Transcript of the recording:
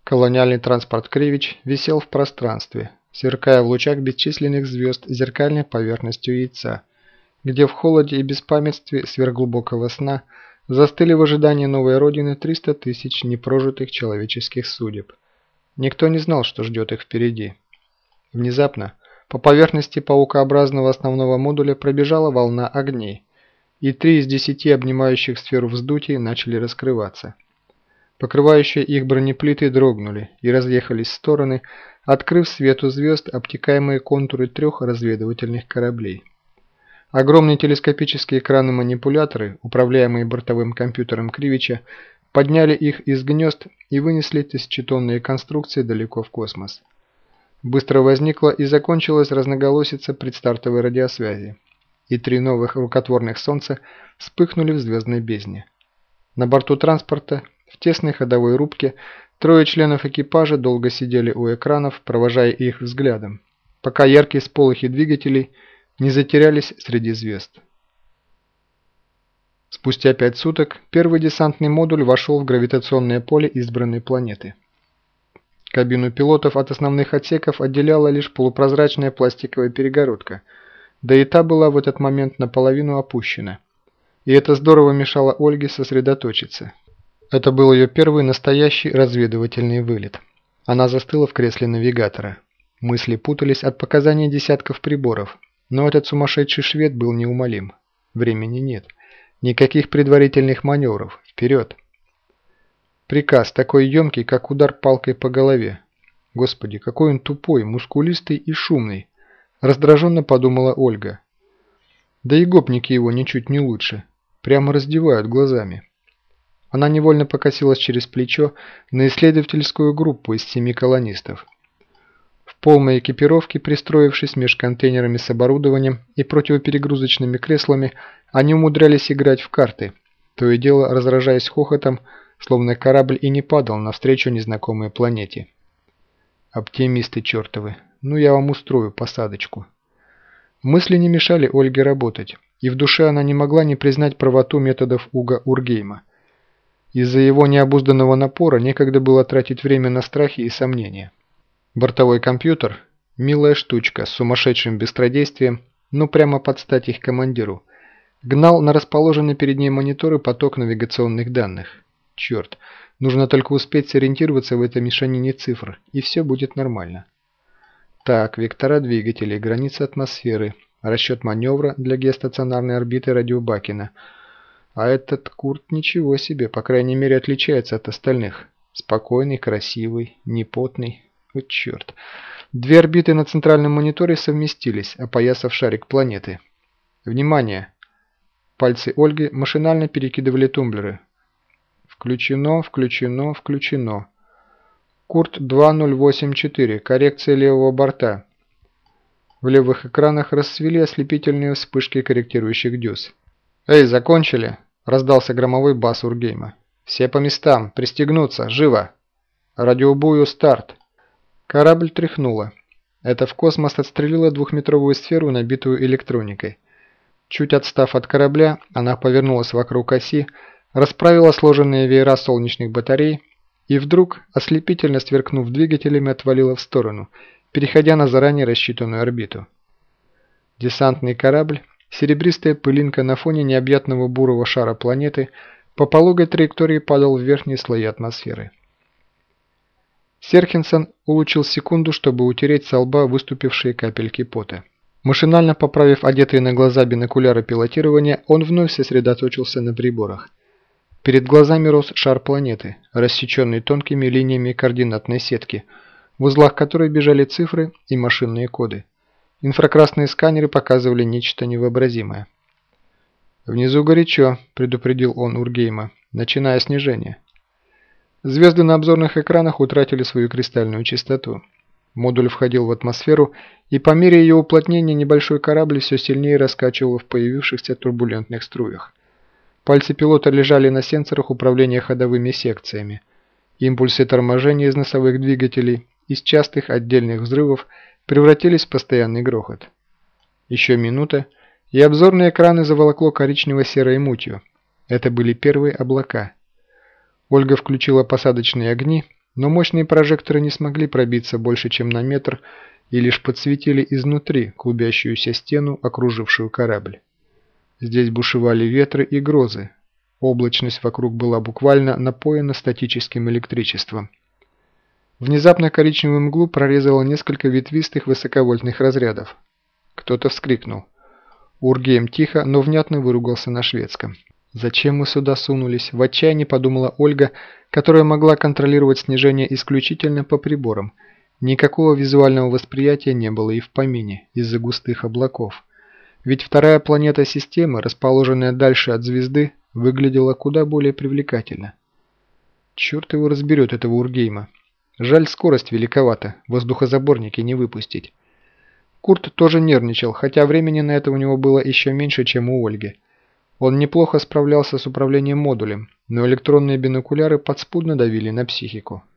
Колониальный транспорт «Кривич» висел в пространстве, сверкая в лучах бесчисленных звезд зеркальной поверхностью яйца, где в холоде и беспамятстве сверхглубокого сна застыли в ожидании новой родины 300 тысяч непрожитых человеческих судеб. Никто не знал, что ждет их впереди. Внезапно по поверхности паукообразного основного модуля пробежала волна огней, и 3 из 10 обнимающих сферу вздутий начали раскрываться. Покрывающие их бронеплиты дрогнули и разъехались в стороны, открыв свету звезд обтекаемые контуры 3 разведывательных кораблей. Огромные телескопические экраны-манипуляторы, управляемые бортовым компьютером Кривича, подняли их из гнезд и вынесли тысячетонные конструкции далеко в космос. Быстро возникла и закончилась разноголосица предстартовой радиосвязи, и 3 новых рукотворных солнца вспыхнули в звездной бездне. На борту транспорта, в тесной ходовой рубке, 3 членов экипажа долго сидели у экранов, провожая их взглядом, пока яркие сполохи двигателей не затерялись среди звезд. Спустя 5 суток первый десантный модуль вошел в гравитационное поле избранной планеты. Кабину пилотов от основных отсеков отделяла лишь полупрозрачная пластиковая перегородка, да и та была в этот момент наполовину опущена. И это здорово мешало Ольге сосредоточиться. Это был ее первый настоящий разведывательный вылет. Она застыла в кресле навигатора. Мысли путались от показаний десятков приборов, но этот сумасшедший швед был неумолим. Времени нет. Никаких предварительных маневров. Вперед! Приказ такой емкий, как удар палкой по голове. Господи, какой он тупой, мускулистый и шумный. Раздраженно подумала Ольга. Да и гопники его ничуть не лучше. Прямо раздевают глазами. Она невольно покосилась через плечо на исследовательскую группу из 7 колонистов. В полной экипировке, пристроившись меж контейнерами с оборудованием и противоперегрузочными креслами, они умудрялись играть в карты, то и дело разражаясь хохотом, словно корабль и не падал навстречу незнакомой планете. Оптимисты чертовы, ну я вам устрою посадочку. Мысли не мешали Ольге работать, и в душе она не могла не признать правоту методов Уга Ургейма. Из-за его необузданного напора некогда было тратить время на страхи и сомнения. Бортовой компьютер – милая штучка с сумасшедшим быстродействием, ну прямо под стать их командиру, гнал на расположенные перед ней мониторы поток навигационных данных. Черт, нужно только успеть сориентироваться в этой мешанине цифр, и все будет нормально. Так, вектора двигателей, граница атмосферы, расчет маневра для геостационарной орбиты радиобакена. А этот Курт ничего себе, по крайней мере отличается от остальных. Спокойный, красивый, непотный. Вот черт. 2 орбиты на центральном мониторе совместились, опоясав шарик планеты. Внимание! Пальцы Ольги машинально перекидывали тумблеры. Включено, включено, включено. Курт 2084, коррекция левого борта. В левых экранах расцвели ослепительные вспышки корректирующих дюз. «Эй, закончили?» – раздался громовой бас Ургейма. «Все по местам, пристегнуться, живо! Радиобую старт!» Корабль тряхнуло. Это в космос отстрелила 2-метровую сферу, набитую электроникой. Чуть отстав от корабля, она повернулась вокруг оси, расправила сложенные веера солнечных батарей и вдруг, ослепительно сверкнув двигателями, отвалила в сторону, переходя на заранее рассчитанную орбиту. Десантный корабль, серебристая пылинка на фоне необъятного бурого шара планеты, по пологой траектории падал в верхние слои атмосферы. Серхинсон улучил секунду, чтобы утереть со лба выступившие капельки пота. Машинально поправив одетые на глаза бинокуляры пилотирования, он вновь сосредоточился на приборах. Перед глазами рос шар планеты, рассеченный тонкими линиями координатной сетки, в узлах которой бежали цифры и машинные коды. Инфракрасные сканеры показывали нечто невообразимое. «Внизу горячо», – предупредил он Ургейма, начиная снижение. Звезды на обзорных экранах утратили свою кристальную чистоту. Модуль входил в атмосферу, и по мере ее уплотнения небольшой корабль все сильнее раскачивал в появившихся турбулентных струях. Пальцы пилота лежали на сенсорах управления ходовыми секциями. Импульсы торможения из носовых двигателей из частых отдельных взрывов превратились в постоянный грохот. Еще минута, и обзорные экраны заволокло коричнево-серой мутью. Это были первые облака. Ольга включила посадочные огни Но мощные прожекторы не смогли пробиться больше, чем на метр, и лишь подсветили изнутри клубящуюся стену, окружившую корабль. Здесь бушевали ветры и грозы. Облачность вокруг была буквально напоена статическим электричеством. Внезапно коричневую мглу прорезало несколько ветвистых высоковольтных разрядов. Кто-то вскрикнул. Ургейм тихо, но внятно выругался на шведском. «Зачем мы сюда сунулись?» – в отчаянии подумала Ольга, которая могла контролировать снижение исключительно по приборам. Никакого визуального восприятия не было и в помине из-за густых облаков. Ведь вторая планета системы, расположенная дальше от звезды, выглядела куда более привлекательно. Черт его разберет, этого Ургейма. Жаль, скорость великовата, воздухозаборники не выпустить. Курт тоже нервничал, хотя времени на это у него было еще меньше, чем у Ольги. Он неплохо справлялся с управлением модулем, но электронные бинокуляры подспудно давили на психику.